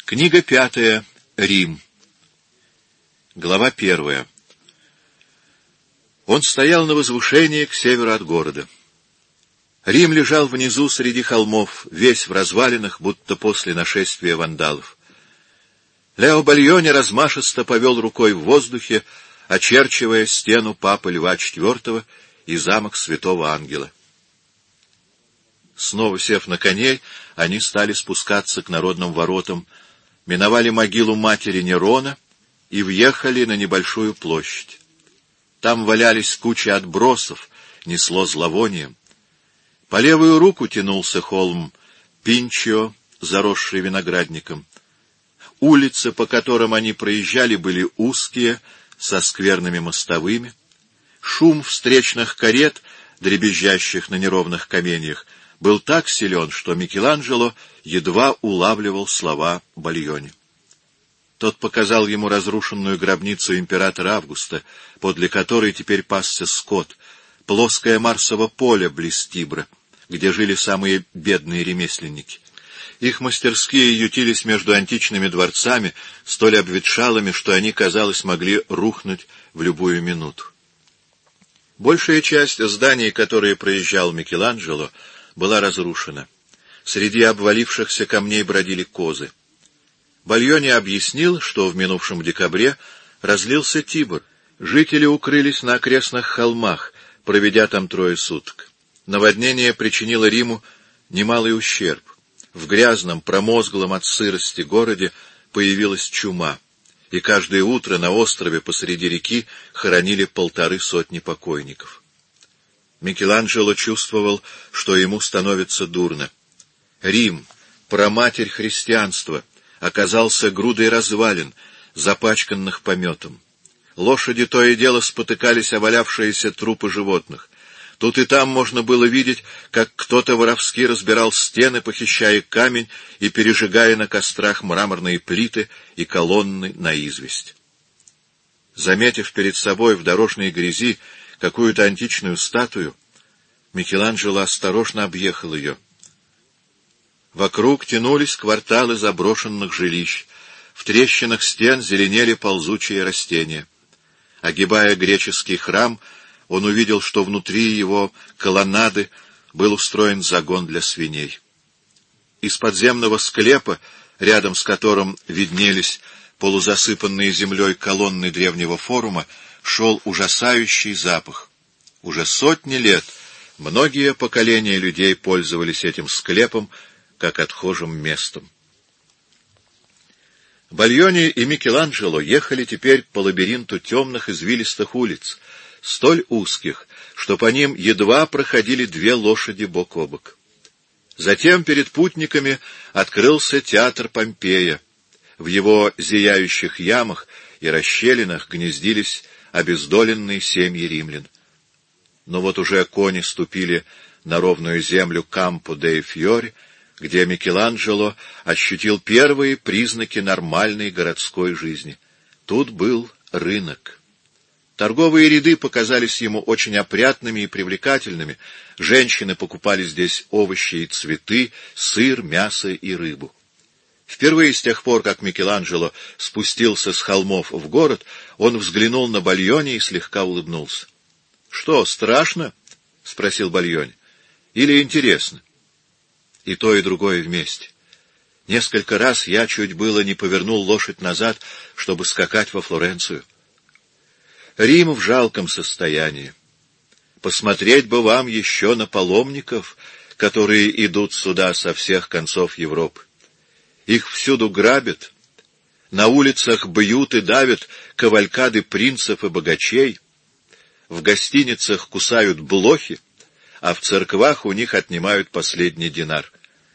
Книга 5. Рим. Глава 1. Он стоял на возвышении к северу от города. Рим лежал внизу среди холмов, весь в развалинах, будто после нашествия вандалов. Лео Бальони размашисто повел рукой в воздухе, очерчивая стену Папы Льва IV и замок Святого Ангела. Снова сев на коней, они стали спускаться к народным воротам, миновали могилу матери Нерона и въехали на небольшую площадь. Там валялись кучи отбросов, несло зловонием. По левую руку тянулся холм Пинчио, заросший виноградником. Улицы, по которым они проезжали, были узкие, со скверными мостовыми. Шум встречных карет, дребезжащих на неровных каменьях, был так силен, что Микеланджело едва улавливал слова Бальони. Тот показал ему разрушенную гробницу императора Августа, подле которой теперь пасся скот, плоское Марсово поле близ Тибра, где жили самые бедные ремесленники. Их мастерские ютились между античными дворцами, столь обветшалыми, что они, казалось, могли рухнуть в любую минуту. Большая часть зданий, которые проезжал Микеланджело, была разрушена. Среди обвалившихся камней бродили козы. Бальони объяснил, что в минувшем декабре разлился Тибр. Жители укрылись на окрестных холмах, проведя там 3 суток. Наводнение причинило Риму немалый ущерб. В грязном, промозглом от сырости городе появилась чума, и каждое утро на острове посреди реки хоронили 150 покойников. Микеланджело чувствовал, что ему становится дурно. Рим, праматерь христианства, оказался грудой развалин, запачканных пометом. Лошади то и дело спотыкались о валявшиеся трупы животных. Тут и там можно было видеть, как кто-то воровски разбирал стены, похищая камень и пережигая на кострах мраморные плиты и колонны на известь. Заметив перед собой в дорожной грязи какую-то античную статую, Микеланджело осторожно объехал ее. Вокруг тянулись кварталы заброшенных жилищ, в трещинах стен зеленели ползучие растения. Огибая греческий храм, он увидел, что внутри его колоннады был устроен загон для свиней. Из подземного склепа, рядом с которым виднелись полузасыпанные землей колонны древнего форума, шел ужасающий запах. Уже сотни лет многие поколения людей пользовались этим склепом как отхожим местом. Бальони и Микеланджело ехали теперь по лабиринту темных извилистых улиц, столь узких, что по ним едва проходили 2 лошади бок о бок. Затем перед путниками открылся театр Помпея. В его зияющих ямах и расщелинах гнездились обездоленные семьи римлян. Но вот уже кони ступили на ровную землю Кампо-де-Фьори, где Микеланджело ощутил первые признаки нормальной городской жизни. Тут был рынок. Торговые ряды показались ему очень опрятными и привлекательными. Женщины покупали здесь овощи и цветы, сыр, мясо и рыбу. Впервые с тех пор, как Микеланджело спустился с холмов в город, он взглянул на Бальони и слегка улыбнулся. — Что, страшно? — спросил Бальони. — Или интересно? И то, и другое вместе. Несколько раз я чуть было не повернул лошадь назад, чтобы скакать во Флоренцию. Рим в жалком состоянии. Посмотреть бы вам еще на паломников, которые идут сюда со всех концов Европы. Их всюду грабят, на улицах бьют и давят кавалькады принцев и богачей, в гостиницах кусают блохи, а в церквах у них отнимают последний динар.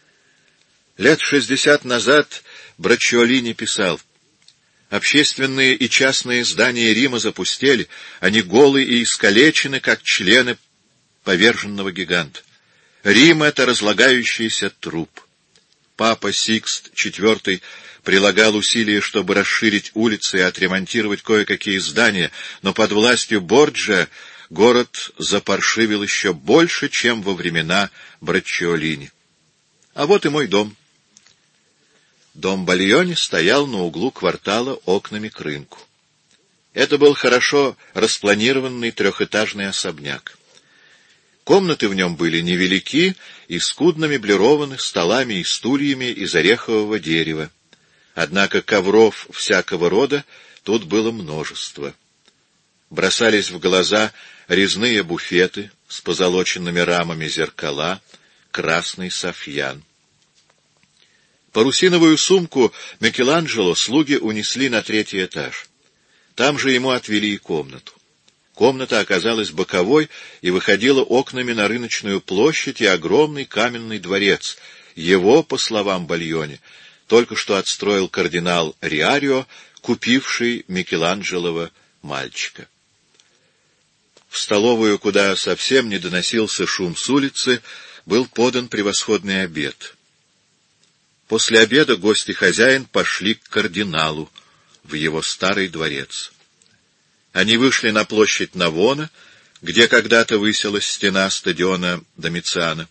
Лет 60 назад Браччиолини писал: «Общественные и частные здания Рима запустели, они голы и искалечены, как члены поверженного гиганта. Рим — это разлагающийся труп». Папа Сикст IV прилагал усилия, чтобы расширить улицы и отремонтировать кое-какие здания, но под властью Борджиа город запаршивил еще больше, чем во времена Браччиолини. А вот и мой дом. Дом Бальони стоял на углу квартала окнами к рынку. Это был хорошо распланированный трехэтажный особняк. Комнаты в нем были невелики и скудно меблированы столами и стульями из орехового дерева. Однако ковров всякого рода тут было множество. Бросались в глаза резные буфеты с позолоченными рамами зеркала, красный софьян. Парусиновую сумку Микеланджело слуги унесли на 3-й этаж. Там же ему отвели и комнату. Комната оказалась боковой и выходила окнами на рыночную площадь и огромный каменный дворец. Его, по словам Бальони, только что отстроил кардинал Риарио, купивший Микеланджелова мальчика. В столовую, куда совсем не доносился шум с улицы, был подан превосходный обед. После обеда гость и хозяин пошли к кардиналу в его старый дворец. Они вышли на площадь Навона, где когда-то высилась стена стадиона Домициана.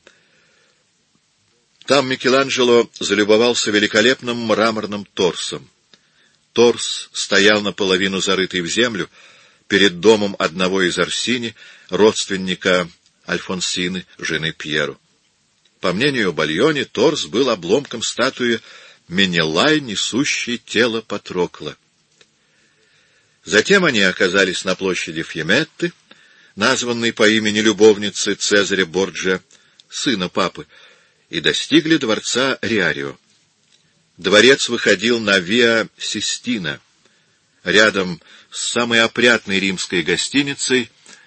Там Микеланджело залюбовался великолепным мраморным торсом. Торс стоял наполовину зарытый в землю перед домом одного из Орсини, родственника Альфонсины, жены Пьеро. По мнению Бальони, торс был обломком статуи Менелай, несущей тело Патрокла. Затем они оказались на площади Фьеметты, названной по имени любовницы Цезаря Борджиа, сына папы, и достигли дворца Риарио. Дворец выходил на Виа Систина, рядом с самой опрятной римской гостиницей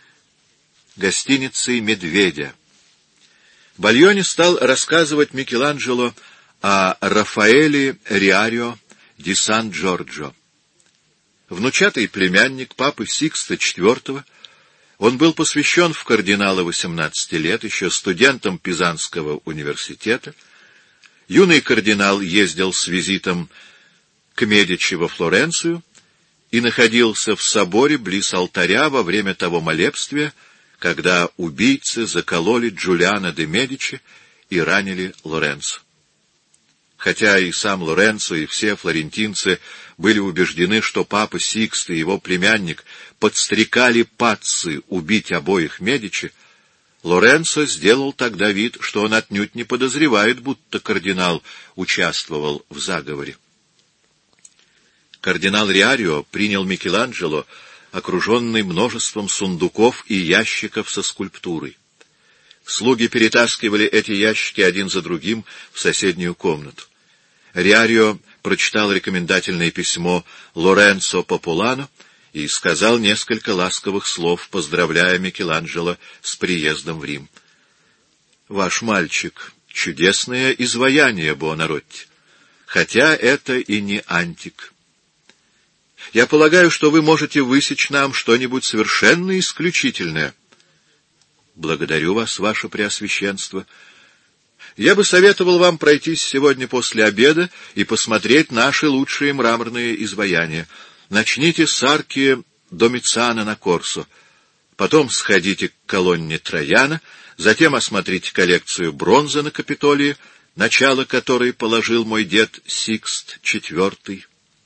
«Медведя». Бальони стал рассказывать Микеланджело о Рафаэле Риарио ди Сан-Джорджо. Внучатый племянник папы Сикста IV, он был посвящен в кардиналы 18 лет, еще студентом Пизанского университета. Юный кардинал ездил с визитом к Медичи во Флоренцию и находился в соборе близ алтаря во время того молебствия, когда убийцы закололи Джулиано де Медичи и ранили Лоренцо. Хотя и сам Лоренцо, и все флорентинцы были убеждены, что папа Сикст и его племянник подстрекали пацци убить обоих Медичи, Лоренцо сделал тогда вид, что он отнюдь не подозревает, будто кардинал участвовал в заговоре. Кардинал Риарио принял Микеланджело, окруженный множеством сундуков и ящиков со скульптурой. Слуги перетаскивали эти ящики один за другим в соседнюю комнату. Риарио прочитал рекомендательное письмо Лоренцо Популано и сказал несколько ласковых слов, поздравляя Микеланджело с приездом в Рим. «Ваш мальчик — чудесное изваяние, Буонаротти, хотя это и не антик. Я полагаю, что вы можете высечь нам что-нибудь совершенно исключительное». «Благодарю вас, ваше преосвященство. Я бы советовал вам пройтись сегодня после обеда и посмотреть наши лучшие мраморные изваяния. Начните с арки Домициана на Корсо, потом сходите к колонне Трояна, затем осмотрите коллекцию бронзы на Капитолии, начало которой положил мой дед Сикст IV».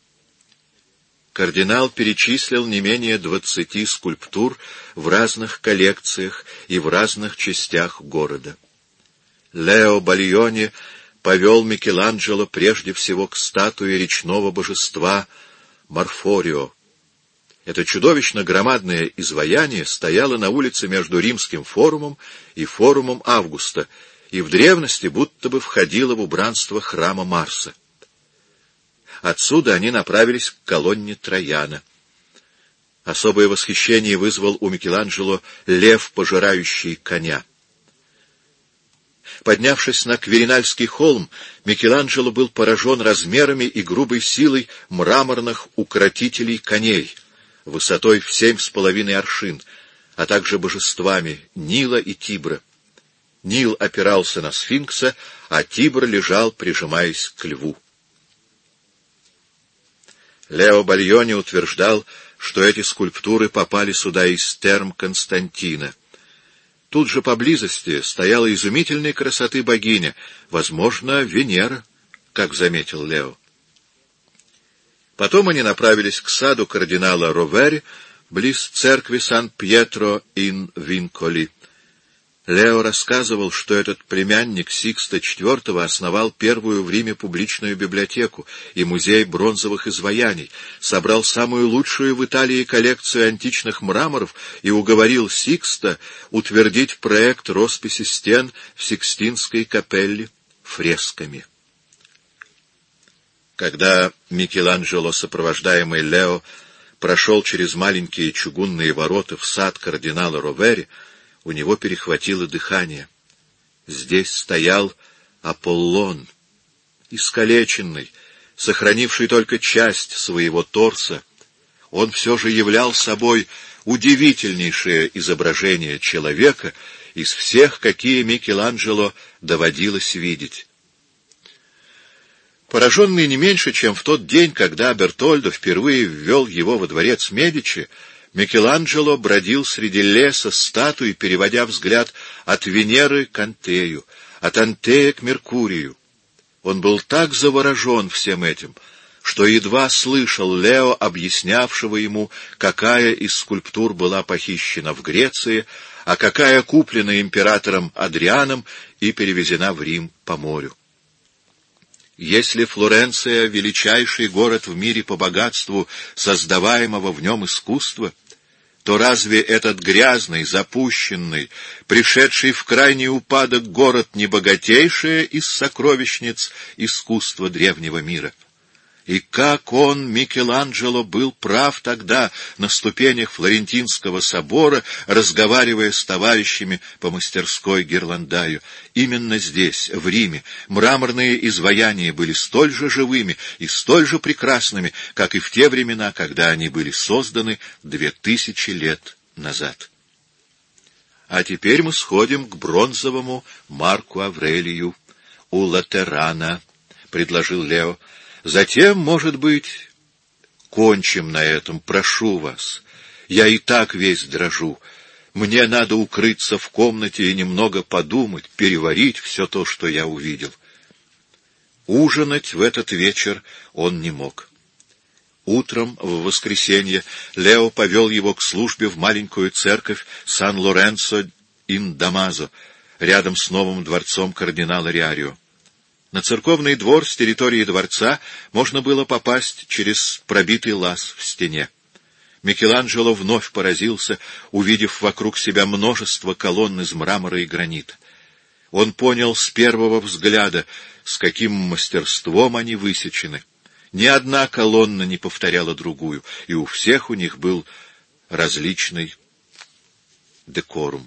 Кардинал перечислил не менее 20 скульптур в разных коллекциях и в разных частях города. Лео Бальони повел Микеланджело прежде всего к статуе речного божества Марфорио. Это чудовищно громадное изваяние стояло на улице между Римским форумом и форумом Августа, и в древности будто бы входило в убранство храма Марса. Отсюда они направились к колонне Трояна. Особое восхищение вызвал у Микеланджело лев, пожирающий коня. Поднявшись на Кверинальский холм, Микеланджело был поражен размерами и грубой силой мраморных укротителей коней, высотой в 7,5 аршин, а также божествами Нила и Тибра. Нил опирался на сфинкса, а Тибр лежал, прижимаясь к льву. Лео Бальони утверждал, что эти скульптуры попали сюда из терм Константина. Тут же поблизости стояла изумительной красоты богиня, возможно, Венера, как заметил Лео. Потом они направились к саду кардинала Ровери, близ церкви Сан-Пьетро-ин-Винколи. Лео рассказывал, что этот племянник Сикста IV основал первую в Риме публичную библиотеку и музей бронзовых изваяний, собрал самую лучшую в Италии коллекцию античных мраморов и уговорил Сикста утвердить проект росписи стен в Сикстинской капелле фресками. Когда Микеланджело, сопровождаемый Лео, прошел через маленькие чугунные ворота в сад кардинала Ровери, у него перехватило дыхание. Здесь стоял Аполлон, искалеченный, сохранивший только часть своего торса. Он все же являл собой удивительнейшее изображение человека из всех, какие Микеланджело доводилось видеть. Пораженный не меньше, чем в тот день, когда Бертольдо впервые ввел его во дворец Медичи, Микеланджело бродил среди леса статуй, переводя взгляд от Венеры к Антею, от Антея к Меркурию. Он был так заворожен всем этим, что едва слышал Лео, объяснявшего ему, какая из скульптур была похищена в Греции, а какая куплена императором Адрианом и перевезена в Рим по морю. Если Флоренция — величайший город в мире по богатству создаваемого в нем искусства, то разве этот грязный, запущенный, пришедший в крайний упадок город не богатейшая из сокровищниц искусства древнего мира? И как он, Микеланджело, был прав тогда на ступенях Флорентинского собора, разговаривая с товарищами по мастерской Герландаю. Именно здесь, в Риме, мраморные изваяния были столь же живыми и столь же прекрасными, как и в те времена, когда они были созданы 2000 лет назад. А теперь мы сходим к бронзовому Марку Аврелию у Латерана, — предложил Лео. Затем, может быть, кончим на этом, прошу вас. Я и так весь дрожу. Мне надо укрыться в комнате и немного подумать, переварить все то, что я увидел. Ужинать в этот вечер он не мог. Утром, в воскресенье, Лео повел его к службе в маленькую церковь Сан-Лоренцо-ин-Дамазо, рядом с новым дворцом кардинала Риарио. На церковный двор с территории дворца можно было попасть через пробитый лаз в стене. Микеланджело вновь поразился, увидев вокруг себя множество колонн из мрамора и гранита. Он понял с первого взгляда, с каким мастерством они высечены. Ни одна колонна не повторяла другую, и у всех у них был различный декорум.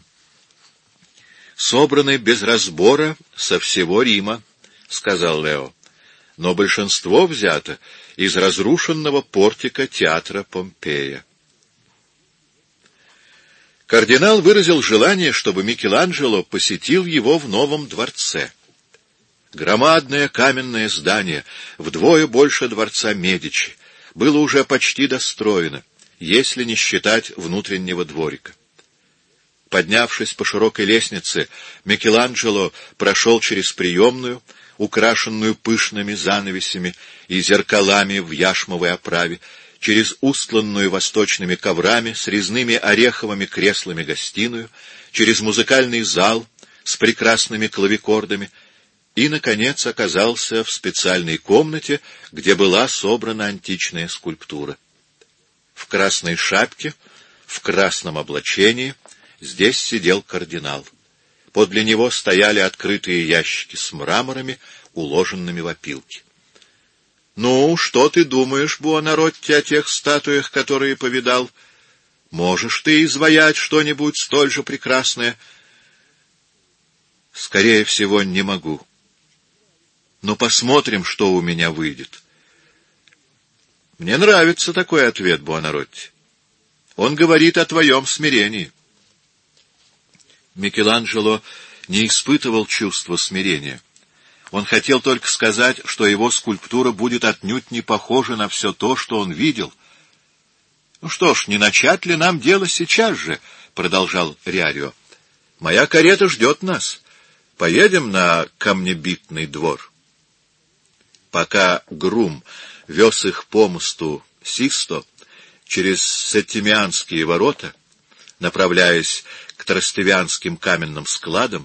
Собраны без разбора со всего Рима, — сказал Лео, — но большинство взято из разрушенного портика театра Помпея. Кардинал выразил желание, чтобы Микеланджело посетил его в новом дворце. Громадное каменное здание, вдвое больше дворца Медичи, было уже почти достроено, если не считать внутреннего дворика. Поднявшись по широкой лестнице, Микеланджело прошел через приемную, украшенную пышными занавесями и зеркалами в яшмовой оправе, через устланную восточными коврами с резными ореховыми креслами гостиную, через музыкальный зал с прекрасными клавикордами и, наконец, оказался в специальной комнате, где была собрана античная скульптура. В красной шапке, в красном облачении здесь сидел кардинал. Подле него стояли открытые ящики с мраморами, уложенными в опилки. — Ну, что ты думаешь, Буонаротти, о тех статуях, которые повидал? Можешь ты изваять что-нибудь столь же прекрасное? — Скорее всего, не могу. Но посмотрим, что у меня выйдет. Мне нравится такой ответ, Буонаротти. Он говорит о твоем смирении. Микеланджело не испытывал чувства смирения. Он хотел только сказать, что его скульптура будет отнюдь не похожа на все то, что он видел. — Ну что ж, не начать ли нам дело сейчас же? — продолжал Риарио. — Моя карета ждет нас. Поедем на камнебитный двор. Пока грум вез их по мосту Систо через Сеттимианские ворота, направляясь к Трастевианским каменным складам,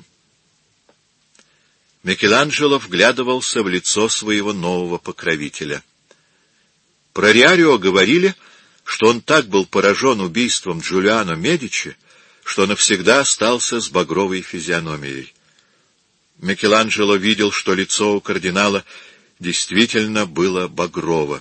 Микеланджело вглядывался в лицо своего нового покровителя. Про Риарио говорили, что он так был поражен убийством Джулиано Медичи, что навсегда остался с багровой физиономией. Микеланджело видел, что лицо у кардинала действительно было багрово.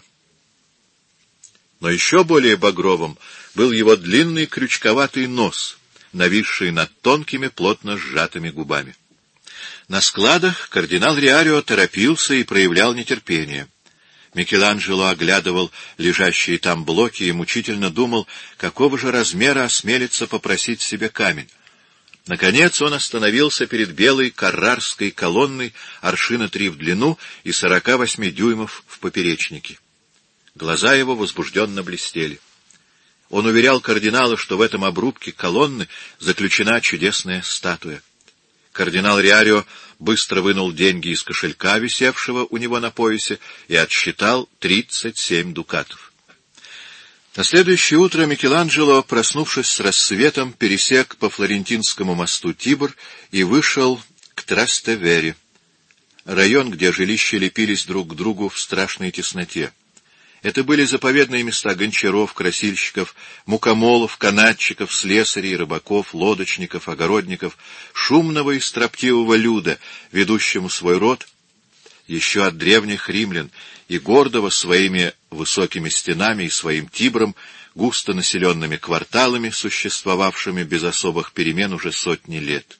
Но еще более багровым был его длинный крючковатый нос, нависший над тонкими, плотно сжатыми губами. На складах кардинал Риарио торопился и проявлял нетерпение. Микеланджело оглядывал лежащие там блоки и мучительно думал, какого же размера осмелится попросить себе камень. Наконец он остановился перед белой каррарской колонной аршина 3 в длину и 48 дюймов в поперечнике. Глаза его возбужденно блестели. Он уверял кардинала, что в этом обрубке колонны заключена чудесная статуя. Кардинал Риарио быстро вынул деньги из кошелька, висевшего у него на поясе, и отсчитал 37 дукатов. На следующее утро Микеланджело, проснувшись с рассветом, пересек по Флорентинскому мосту Тибр и вышел к Трастевере, район, где жилища лепились друг к другу в страшной тесноте. Это были заповедные места гончаров, красильщиков, мукомолов, канатчиков, слесарей, рыбаков, лодочников, огородников, шумного и строптивого люда, ведущему свой род еще от древних римлян, и гордого своими высокими стенами и своим Тибром, густо населенными кварталами, существовавшими без особых перемен уже сотни лет.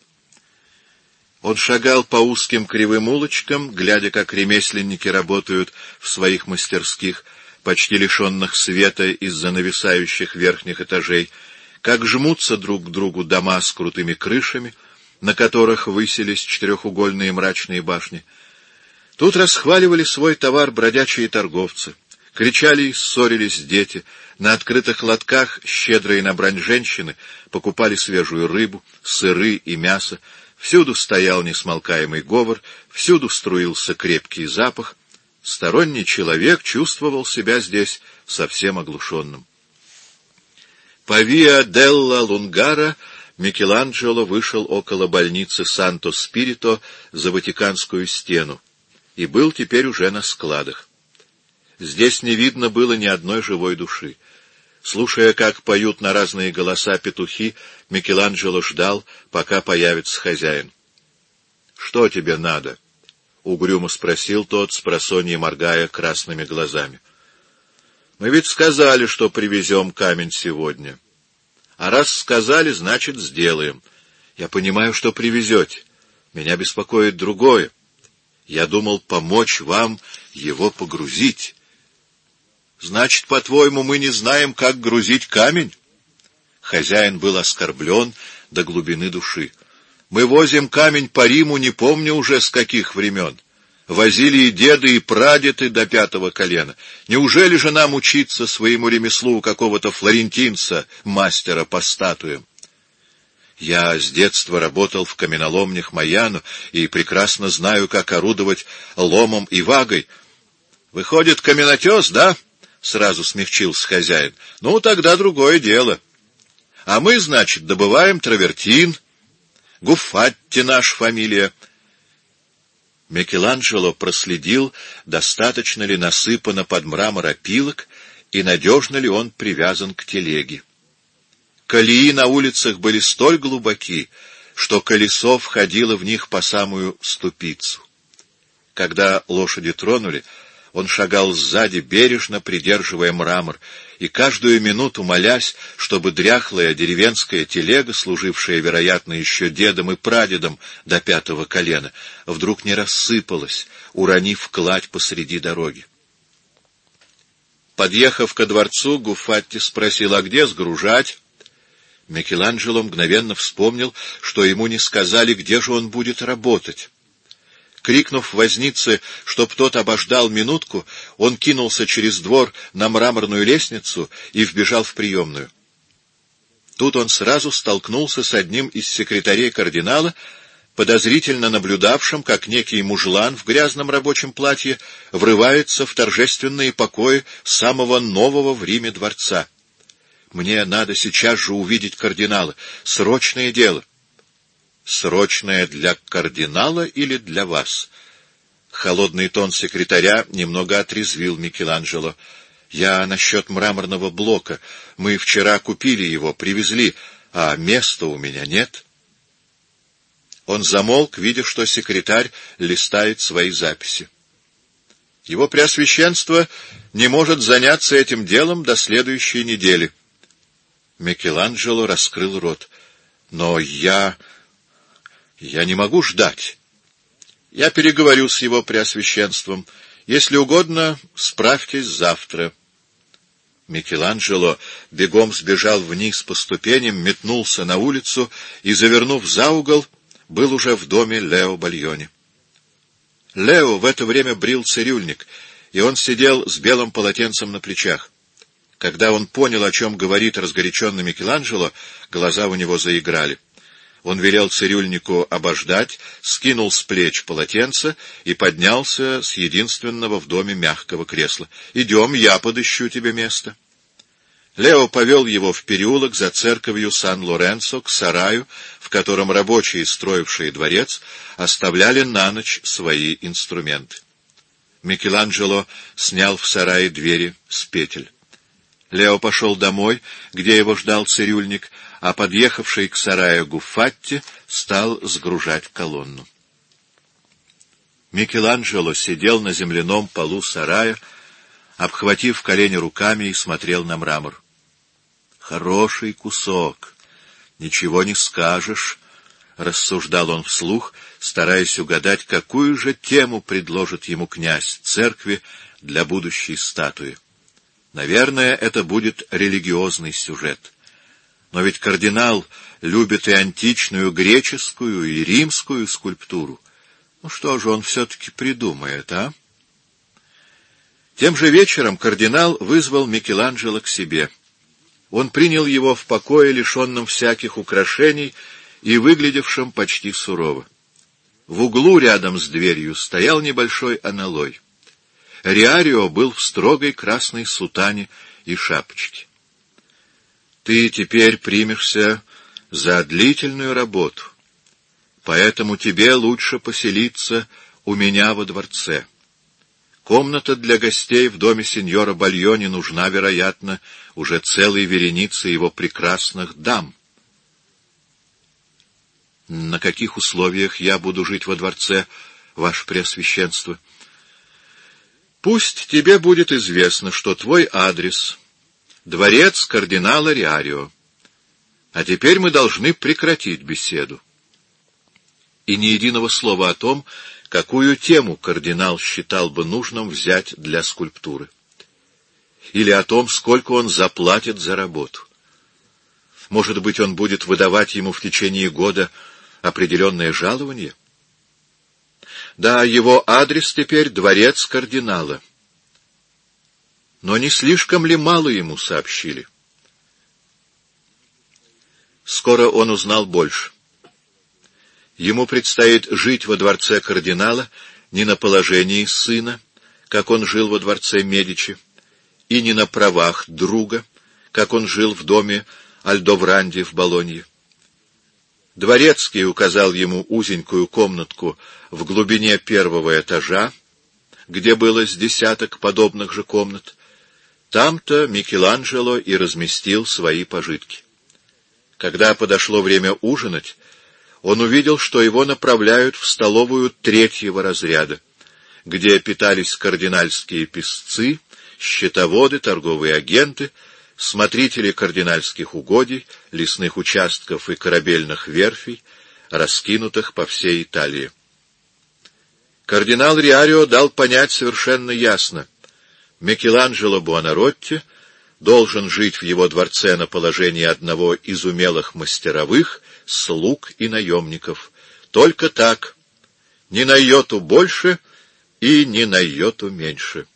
Он шагал по узким кривым улочкам, глядя, как ремесленники работают в своих мастерских, почти лишенных света из-за нависающих верхних этажей, как жмутся друг к другу дома с крутыми крышами, на которых высились четырехугольные мрачные башни. Тут расхваливали свой товар бродячие торговцы, кричали и ссорились дети, на открытых лотках щедрые на брань женщины покупали свежую рыбу, сыры и мясо, всюду стоял несмолкаемый говор, всюду струился крепкий запах. Сторонний человек чувствовал себя здесь совсем оглушенным. По Виа делла Лунгара Микеланджело вышел около больницы Санто-Спирито за Ватиканскую стену и был теперь уже на складах. Здесь не видно было ни одной живой души. Слушая, как поют на разные голоса петухи, Микеланджело ждал, пока появится хозяин. — Что тебе надо? — угрюмо спросил тот, спросонья моргая красными глазами. — Мы ведь сказали, что привезем камень сегодня. А раз сказали, значит, сделаем. Я понимаю, что привезете. Меня беспокоит другое. Я думал помочь вам его погрузить. Значит, по-твоему, мы не знаем, как грузить камень? Хозяин был оскорблен до глубины души. Мы возим камень по Риму, не помню уже с каких времен. Возили и деды, и прадеды до 5-го колена. Неужели же нам учиться своему ремеслу у какого-то флорентинца, мастера по статуям? Я с детства работал в каменоломнях Майяно и прекрасно знаю, как орудовать ломом и вагой. Выходит, каменотес, да? Сразу смягчился хозяин. Ну, тогда другое дело. А мы, значит, добываем травертин. Гуффатти наша фамилия. Микеланджело проследил, достаточно ли насыпано под мрамор опилок и надежно ли он привязан к телеге. Колеи на улицах были столь глубоки, что колесо входило в них по самую ступицу. Когда лошади тронули, он шагал сзади, бережно придерживая мрамор, и каждую минуту молясь, чтобы дряхлая деревенская телега, служившая, вероятно, еще дедом и прадедом до 5-го колена, вдруг не рассыпалась, уронив кладь посреди дороги. Подъехав ко дворцу, Гуффатти спросил, а где сгружать? Микеланджело мгновенно вспомнил, что ему не сказали, где же он будет работать. Крикнув вознице, чтоб тот обождал минутку, он кинулся через двор на мраморную лестницу и вбежал в приемную. Тут он сразу столкнулся с одним из секретарей кардинала подозрительно наблюдавшим, как некий мужлан в грязном рабочем платье врывается в торжественные покои самого нового в Риме дворца. «Мне надо сейчас же увидеть кардинала. Срочное дело». «Срочное для кардинала или для вас?» Холодный тон секретаря немного отрезвил Микеланджело. «Я насчет мраморного блока. Мы вчера купили его, привезли, а места у меня нет». Он замолк, видя, что секретарь листает свои записи. Его Преосвященство не может заняться этим делом до следующей недели. Микеланджело раскрыл рот. «Но я не могу ждать. Я переговорю с его Преосвященством. Если угодно, справьтесь завтра». Микеланджело бегом сбежал вниз по ступеням, метнулся на улицу и, завернув за угол, был уже в доме Лео Бальони. Лео в это время брил цирюльник, и он сидел с белым полотенцем на плечах. Когда он понял, о чем говорит разгоряченный Микеланджело, глаза у него заиграли. Он велел цирюльнику обождать, скинул с плеч полотенце и поднялся с единственного в доме мягкого кресла. «Идем, я подыщу тебе место». Лео повел его в переулок за церковью Сан-Лоренцо к сараю, в котором рабочие, строившие дворец, оставляли на ночь свои инструменты. Микеланджело снял в сарае двери с петель. Лео пошел домой, где его ждал цирюльник, а подъехавший к сараю Гуффати стал сгружать колонну. Микеланджело сидел на земляном полу сарая, обхватив колени руками, и смотрел на мрамор. «Хороший кусок, ничего не скажешь», — рассуждал он вслух, стараясь угадать, какую же тему предложит ему князь церкви для будущей статуи. Наверное, это будет религиозный сюжет. Но ведь кардинал любит и античную греческую, и римскую скульптуру. Ну что же он все-таки придумает, а? Тем же вечером кардинал вызвал Микеланджело к себе. Он принял его в покое, лишенном всяких украшений и выглядевшем почти сурово. В углу рядом с дверью стоял небольшой аналой. Риарио был в строгой красной сутане и шапочке. «Ты теперь примешься за длительную работу, поэтому тебе лучше поселиться у меня во дворце. Комната для гостей в доме сеньора Бальони нужна, вероятно, уже целой веренице его прекрасных дам». «На каких условиях я буду жить во дворце, ваше Преосвященство?» «Пусть тебе будет известно, что твой адрес — дворец кардинала Риарио. А теперь мы должны прекратить беседу». И ни единого слова о том, какую тему кардинал считал бы нужным взять для скульптуры. Или о том, сколько он заплатит за работу. Может быть, он будет выдавать ему в течение года определенное жалование? Да, его адрес теперь дворец кардинала. Но не слишком ли мало ему сообщили? Скоро он узнал больше. Ему предстоит жить во дворце кардинала не на положении сына, как он жил во дворце Медичи, и не на правах друга, как он жил в доме Альдовранди в Болонье. Дворецкий указал ему узенькую комнатку в глубине первого этажа, где было с десяток подобных же комнат. Там-то Микеланджело и разместил свои пожитки. Когда подошло время ужинать, он увидел, что его направляют в столовую третьего разряда, где питались кардинальские писцы, счетоводы, торговые агенты, смотрители кардинальских угодий, лесных участков и корабельных верфей, раскинутых по всей Италии. Кардинал Риарио дал понять совершенно ясно: Микеланджело Буонаротти должен жить в его дворце на положении одного из умелых мастеровых, слуг и наемников. Только так, ни на йоту больше и ни на йоту меньше.